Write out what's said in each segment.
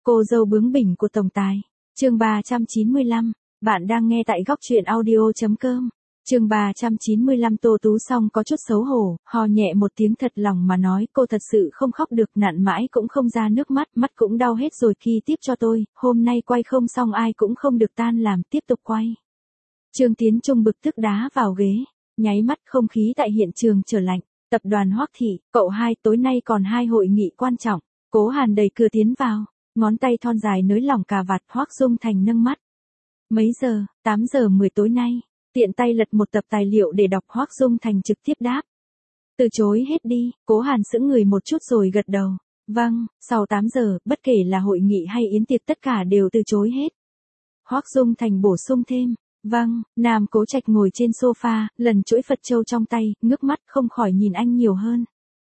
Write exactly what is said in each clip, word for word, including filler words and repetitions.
Cô dâu bướng bỉnh của tổng tài. Chương ba trăm chín mươi lăm, bạn đang nghe tại góc truyện audio chấm com. Chương ba trăm chín mươi lăm Tô Tú Song có chút xấu hổ, ho nhẹ một tiếng thật lòng mà nói, cô thật sự không khóc được, nặn mãi cũng không ra nước mắt, mắt cũng đau hết rồi, khi tiếp cho tôi, hôm nay quay không xong ai cũng không được tan làm, tiếp tục quay. Trương Tiến Trung bực tức đá vào ghế, nháy mắt không khí tại hiện trường trở lạnh. Tập đoàn Hoắc Thị, cậu hai, tối nay còn hai hội nghị quan trọng. Cố Hàn đẩy cửa tiến vào, ngón tay thon dài nới lỏng cà vạt. Hoắc Dung Thành nâng mắt. Mấy giờ? tám giờ mười tối nay. Tiện tay lật một tập tài liệu để đọc. Hoắc Dung Thành trực tiếp đáp. Từ chối hết đi. Cố Hàn sững người một chút rồi gật đầu. Vâng, sau tám giờ, bất kể là hội nghị hay yến tiệc tất cả đều từ chối hết. Hoắc Dung Thành bổ sung thêm. Vâng, Nam Cố Trạch ngồi trên sofa, lần chuỗi Phật châu trong tay, ngước mắt không khỏi nhìn anh nhiều hơn.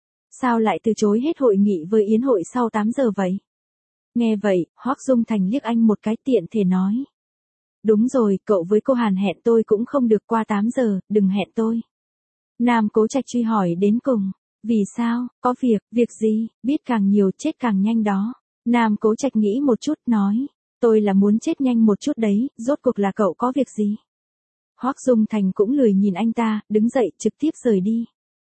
Sao lại từ chối hết hội nghị với yến hội sau tám giờ vậy? Nghe vậy, Hoắc Dung Thành liếc anh một cái, tiện thể nói. Đúng rồi, cậu với cô Hàn hẹn tôi cũng không được qua tám giờ, đừng hẹn tôi. Nam Cố Trạch truy hỏi đến cùng. Vì sao? Có việc, việc gì? Biết càng nhiều chết càng nhanh đó. Nam Cố Trạch nghĩ một chút, nói. Tôi là muốn chết nhanh một chút đấy, rốt cuộc là cậu có việc gì? Hoắc Dung Thành cũng lười nhìn anh ta, đứng dậy trực tiếp rời đi.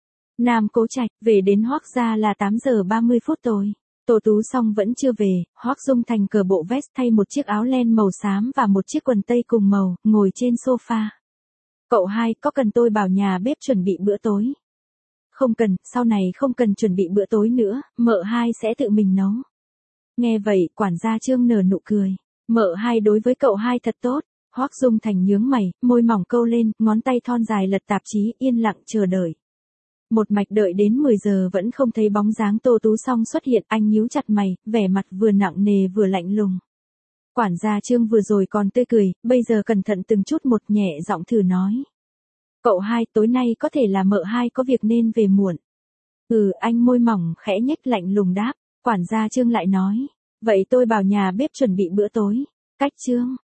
Nam Cố Trạch, về đến Hoắc gia là tám giờ ba mươi phút rồi. Tô Tú Song vẫn chưa về, Hoắc Dung Thành cởi bộ vest, thay một chiếc áo len màu xám và một chiếc quần tây cùng màu, ngồi trên sofa. Cậu hai, có cần tôi bảo nhà bếp chuẩn bị bữa tối? Không cần, sau này không cần chuẩn bị bữa tối nữa, mợ hai sẽ tự mình nấu. Nghe vậy, quản gia Trương nở nụ cười. Mợ hai đối với cậu hai thật tốt. Hoắc Dung Thành nhướng mày, môi mỏng câu lên, ngón tay thon dài lật tạp chí, yên lặng chờ đợi. Một mạch đợi đến mười giờ vẫn không thấy bóng dáng Tô Tú Song xuất hiện, anh nhíu chặt mày, vẻ mặt vừa nặng nề vừa lạnh lùng. Quản gia Trương vừa rồi còn tươi cười, bây giờ cẩn thận từng chút một, nhẹ giọng thử nói. Cậu hai, tối nay có thể là mợ hai có việc nên về muộn. Ừ, anh môi mỏng khẽ nhếch lạnh lùng đáp. Quản gia Trương lại nói. Vậy tôi bảo nhà bếp chuẩn bị bữa tối. Cách Trương,